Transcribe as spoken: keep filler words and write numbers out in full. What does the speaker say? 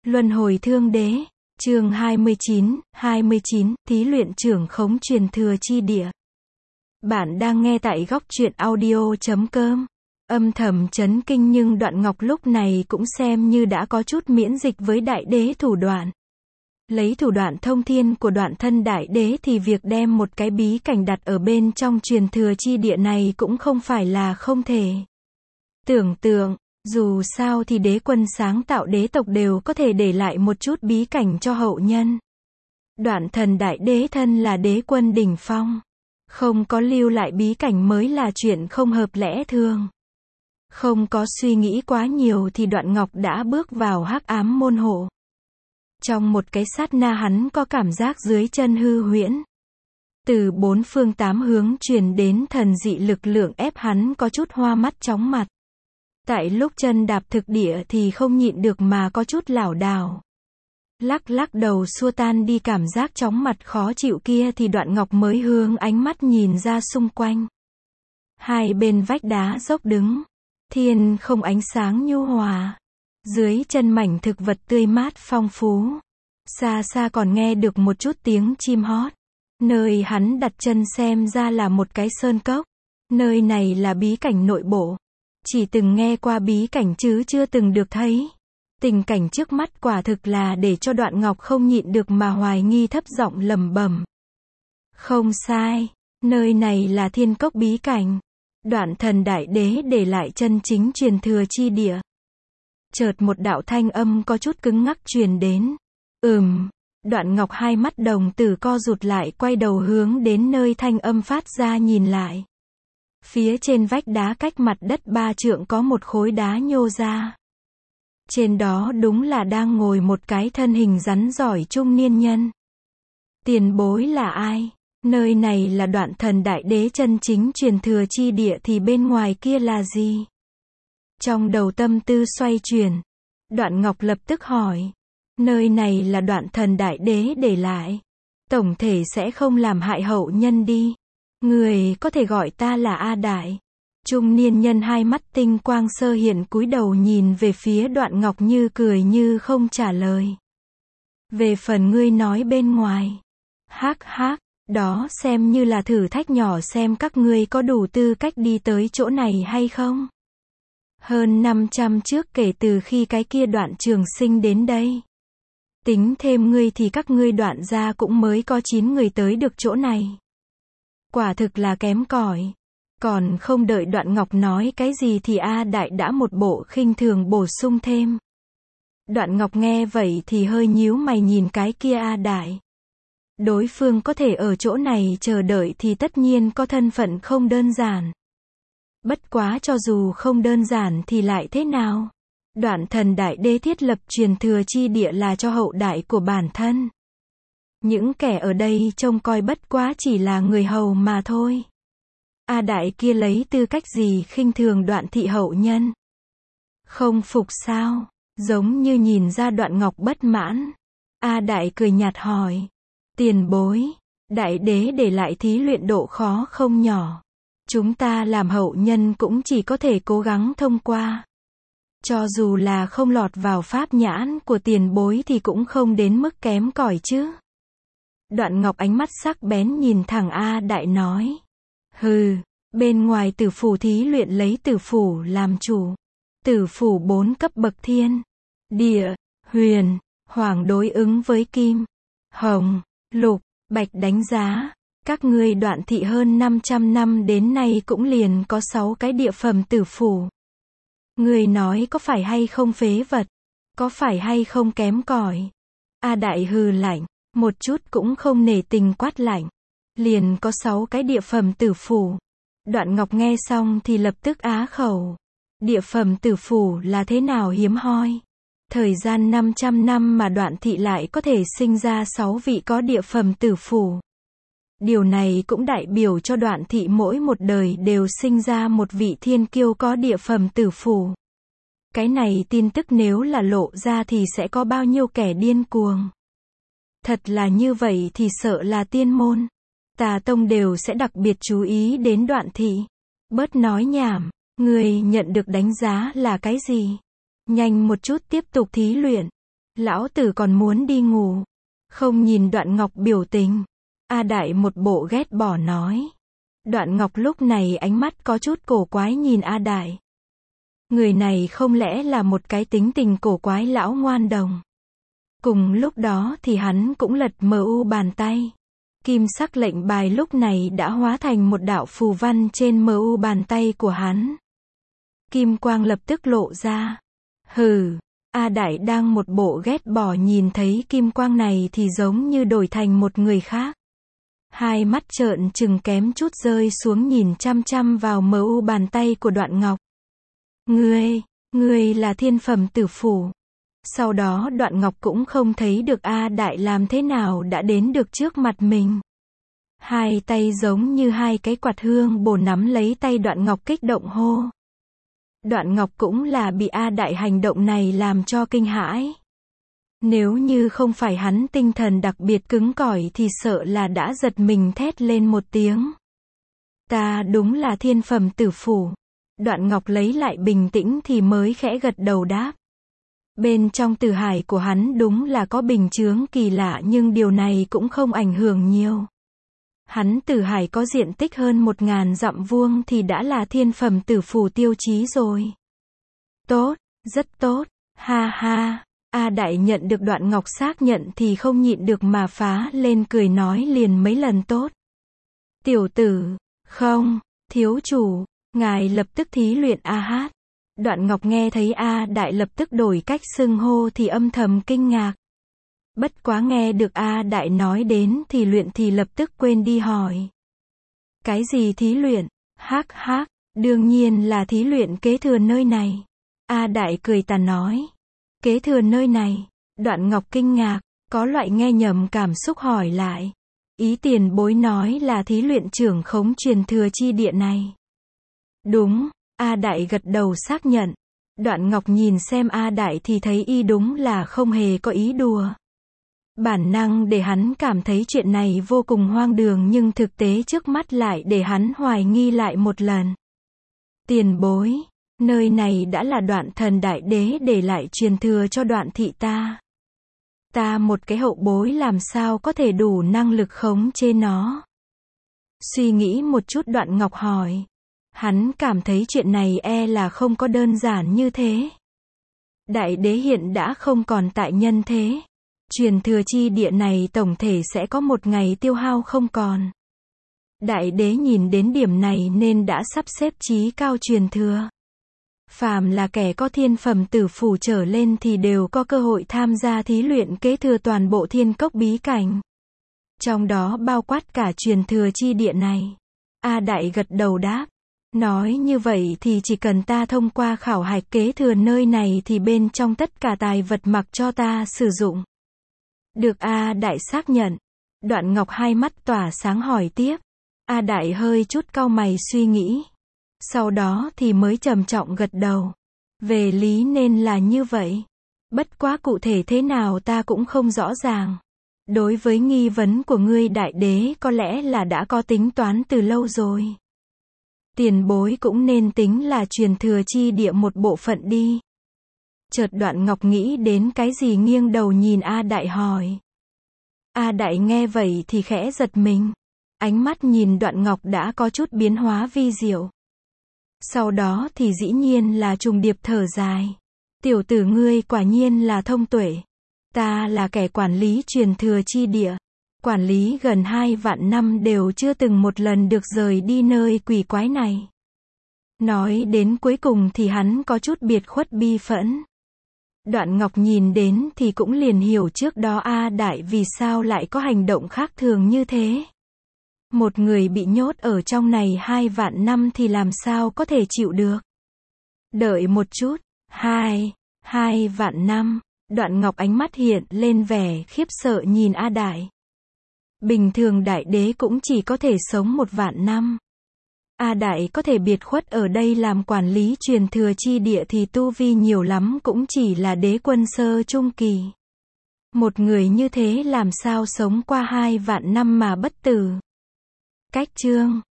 Luân hồi thương đế, chương hai mươi chín, hai mươi chín, thí luyện trưởng khống truyền thừa chi địa. Bạn đang nghe tại góc truyện audio chấm com. Âm thầm chấn kinh nhưng Đoạn Ngọc lúc này cũng xem như đã có chút miễn dịch với đại đế thủ đoạn. Lấy thủ đoạn thông thiên của Đoạn thân đại đế thì việc đem một cái bí cảnh đặt ở bên trong truyền thừa chi địa này cũng không phải là không thể. Tưởng tượng, dù sao thì đế quân sáng tạo đế tộc đều có thể để lại một chút bí cảnh cho hậu nhân. Đoạn thần đại đế thân là đế quân đỉnh phong. Không có lưu lại bí cảnh mới là chuyện không hợp lẽ thường. Không có suy nghĩ quá nhiều thì Đoạn Ngọc đã bước vào hắc ám môn hộ. Trong một cái sát na hắn có cảm giác dưới chân hư huyễn. Từ bốn phương tám hướng truyền đến thần dị lực lượng ép hắn có chút hoa mắt chóng mặt. Tại lúc chân đạp thực địa thì không nhịn được mà có chút lảo đảo. Lắc lắc đầu xua tan đi cảm giác chóng mặt khó chịu kia thì Đoạn Ngọc mới hướng ánh mắt nhìn ra xung quanh. Hai bên vách đá dốc đứng. Thiên không ánh sáng nhu hòa. Dưới chân mảnh thực vật tươi mát phong phú. Xa xa còn nghe được một chút tiếng chim hót. Nơi hắn đặt chân xem ra là một cái sơn cốc. Nơi này là bí cảnh nội bộ. Chỉ từng nghe qua bí cảnh chứ chưa từng được thấy. Tình cảnh trước mắt quả thực là để cho Đoạn Ngọc không nhịn được mà hoài nghi thấp giọng lẩm bẩm. Không sai, nơi này là thiên cốc bí cảnh. Đoạn thần đại đế để lại chân chính truyền thừa chi địa. Chợt một đạo thanh âm có chút cứng ngắc truyền đến. Ừm, Đoạn Ngọc hai mắt đồng tử co rụt lại quay đầu hướng đến nơi thanh âm phát ra nhìn lại. Phía trên vách đá cách mặt đất ba trượng có một khối đá nhô ra. Trên đó đúng là đang ngồi một cái thân hình rắn giỏi trung niên nhân. Tiền bối là ai? Nơi này là Đoạn thần đại đế chân chính truyền thừa chi địa thì bên ngoài kia là gì? Trong đầu tâm tư xoay chuyển. Đoạn Ngọc lập tức hỏi. Nơi này là Đoạn thần đại đế để lại. Tổng thể sẽ không làm hại hậu nhân đi. Người có thể gọi ta là A Đại. Trung niên nhân hai mắt tinh quang sơ hiện cúi đầu nhìn về phía Đoạn Ngọc như cười như không trả lời. Về phần ngươi nói bên ngoài. Hắc hắc, đó xem như là thử thách nhỏ xem các ngươi có đủ tư cách đi tới chỗ này hay không. Hơn năm trăm trước kể từ khi cái kia Đoạn Trường Sinh đến đây. Tính thêm ngươi thì các ngươi Đoạn gia cũng mới có chín người tới được chỗ này. Quả thực là kém cỏi. Còn không đợi Đoạn Ngọc nói cái gì thì A Đại đã một bộ khinh thường bổ sung thêm. Đoạn Ngọc nghe vậy thì hơi nhíu mày nhìn cái kia A Đại. Đối phương có thể ở chỗ này chờ đợi thì tất nhiên có thân phận không đơn giản. Bất quá cho dù không đơn giản thì lại thế nào? Đoạn thần đại đế thiết lập truyền thừa chi địa là cho hậu đại của bản thân. Những kẻ ở đây trông coi bất quá chỉ là người hầu mà thôi. A Đại kia lấy tư cách gì khinh thường Đoạn thị hậu nhân? Không phục sao? Giống như nhìn ra Đoạn Ngọc bất mãn. A Đại cười nhạt hỏi. Tiền bối, đại đế để lại thí luyện độ khó không nhỏ. Chúng ta làm hậu nhân cũng chỉ có thể cố gắng thông qua. Cho dù là không lọt vào pháp nhãn của tiền bối thì cũng không đến mức kém cỏi chứ. Đoạn Ngọc ánh mắt sắc bén nhìn thẳng A Đại nói. Hừ, bên ngoài tử phủ thí luyện lấy tử phủ làm chủ. Tử phủ bốn cấp bậc thiên, địa, huyền, hoàng đối ứng với kim, hồng, lục, bạch đánh giá. Các ngươi Đoạn thị hơn năm trăm năm đến nay cũng liền có sáu cái địa phẩm tử phủ. Người nói có phải hay không phế vật? Có phải hay không kém cỏi? A Đại hừ lạnh, một chút cũng không nể tình quát lạnh. Liền có sáu cái địa phẩm tử phủ. Đoạn Ngọc nghe xong thì lập tức á khẩu. Địa phẩm tử phủ là thế nào hiếm hoi? Thời gian năm trăm năm mà Đoạn thị lại có thể sinh ra sáu vị có địa phẩm tử phủ. Điều này cũng đại biểu cho Đoạn thị mỗi một đời đều sinh ra một vị thiên kiêu có địa phẩm tử phủ. Cái này tin tức nếu là lộ ra thì sẽ có bao nhiêu kẻ điên cuồng. Thật là như vậy thì sợ là tiên môn, Tà tông đều sẽ đặc biệt chú ý đến Đoạn thị. Bớt nói nhảm, người nhận được đánh giá là cái gì? Nhanh một chút tiếp tục thí luyện. Lão tử còn muốn đi ngủ. Không nhìn Đoạn Ngọc biểu tình. A Đại một bộ ghét bỏ nói. Đoạn Ngọc lúc này ánh mắt có chút cổ quái nhìn A Đại. Người này không lẽ là một cái tính tình cổ quái lão ngoan đồng. Cùng lúc đó thì hắn cũng lật mờ u bàn tay. Kim sắc lệnh bài lúc này đã hóa thành một đạo phù văn trên mờ u bàn tay của hắn. Kim quang lập tức lộ ra. Hừ, A Đại đang một bộ ghét bỏ nhìn thấy kim quang này thì giống như đổi thành một người khác. Hai mắt trợn trừng kém chút rơi xuống nhìn chăm chăm vào mờ u bàn tay của Đoạn Ngọc. Ngươi, ngươi là thiên phẩm tử phủ. Sau đó Đoạn Ngọc cũng không thấy được A Đại làm thế nào đã đến được trước mặt mình. Hai tay giống như hai cái quạt hương bổ nắm lấy tay Đoạn Ngọc kích động hô. Đoạn Ngọc cũng là bị A Đại hành động này làm cho kinh hãi. Nếu như không phải hắn tinh thần đặc biệt cứng cỏi thì sợ là đã giật mình thét lên một tiếng. Ta đúng là thiên phẩm tử phủ. Đoạn Ngọc lấy lại bình tĩnh thì mới khẽ gật đầu đáp. Bên trong tử hải của hắn đúng là có bình chướng kỳ lạ nhưng điều này cũng không ảnh hưởng nhiều. Hắn tử hải có diện tích hơn một ngàn dặm vuông thì đã là thiên phẩm tử phủ tiêu chí rồi. Tốt, rất tốt, ha ha. A Đại nhận được Đoạn Ngọc xác nhận thì không nhịn được mà phá lên cười nói liền mấy lần tốt. Tiểu tử, không, thiếu chủ, ngài lập tức thí luyện A Hát. Đoạn Ngọc nghe thấy A Đại lập tức đổi cách xưng hô thì âm thầm kinh ngạc. Bất quá nghe được A Đại nói đến thì luyện thì lập tức quên đi hỏi. Cái gì thí luyện? Hắc hắc, đương nhiên là thí luyện kế thừa nơi này. A Đại cười tà nói. Kế thừa nơi này. Đoạn Ngọc kinh ngạc, có loại nghe nhầm cảm xúc hỏi lại. Ý tiền bối nói là thí luyện trưởng khống truyền thừa chi địa này. Đúng, A Đại gật đầu xác nhận. Đoạn Ngọc nhìn xem A Đại thì thấy y đúng là không hề có ý đùa. Bản năng để hắn cảm thấy chuyện này vô cùng hoang đường nhưng thực tế trước mắt lại để hắn hoài nghi lại một lần. Tiền bối, nơi này đã là Đoạn Thần Đại Đế để lại truyền thừa cho Đoạn thị ta. Ta một cái hậu bối làm sao có thể đủ năng lực khống chế nó. Suy nghĩ một chút Đoạn Ngọc hỏi. Hắn cảm thấy chuyện này e là không có đơn giản như thế. Đại đế hiện đã không còn tại nhân thế. Truyền thừa chi địa này tổng thể sẽ có một ngày tiêu hao không còn. Đại đế nhìn đến điểm này nên đã sắp xếp chí cao truyền thừa. Phàm là kẻ có thiên phẩm tử phủ trở lên thì đều có cơ hội tham gia thí luyện kế thừa toàn bộ thiên cốc bí cảnh. Trong đó bao quát cả truyền thừa chi địa này. A Đại gật đầu đáp. Nói như vậy thì chỉ cần ta thông qua khảo hạch kế thừa nơi này thì bên trong tất cả tài vật mặc cho ta sử dụng. Được A Đại xác nhận. Đoạn Ngọc hai mắt tỏa sáng hỏi tiếp. A Đại hơi chút cau mày suy nghĩ. Sau đó thì mới trầm trọng gật đầu. Về lý nên là như vậy. Bất quá cụ thể thế nào ta cũng không rõ ràng. Đối với nghi vấn của ngươi đại đế có lẽ là đã có tính toán từ lâu rồi. Tiền bối cũng nên tính là truyền thừa chi địa một bộ phận đi. Chợt Đoạn Ngọc nghĩ đến cái gì nghiêng đầu nhìn A Đại hỏi. A Đại nghe vậy thì khẽ giật mình. Ánh mắt nhìn Đoạn Ngọc đã có chút biến hóa vi diệu. Sau đó thì dĩ nhiên là trùng điệp thở dài. Tiểu tử ngươi quả nhiên là thông tuệ. Ta là kẻ quản lý truyền thừa chi địa. Quản lý gần hai vạn năm đều chưa từng một lần được rời đi nơi quỷ quái này. Nói đến cuối cùng thì hắn có chút biệt khuất bi phẫn. Đoạn Ngọc nhìn đến thì cũng liền hiểu trước đó A Đại vì sao lại có hành động khác thường như thế. Một người bị nhốt ở trong này hai vạn năm thì làm sao có thể chịu được. Đợi một chút, hai, hai vạn năm, Đoạn Ngọc ánh mắt hiện lên vẻ khiếp sợ nhìn A Đại. Bình thường đại đế cũng chỉ có thể sống một vạn năm. A Đại có thể biệt khuất ở đây làm quản lý truyền thừa chi địa thì tu vi nhiều lắm cũng chỉ là đế quân sơ trung kỳ. Một người như thế làm sao sống qua hai vạn năm mà bất tử. Cách chương